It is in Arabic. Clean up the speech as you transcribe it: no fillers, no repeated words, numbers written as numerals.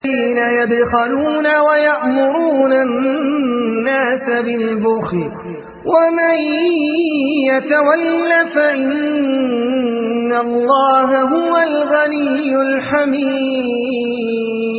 الذين يبخلون ويأمرون الناس بالبخل ومن يتول فإن الله هو الغني الحميد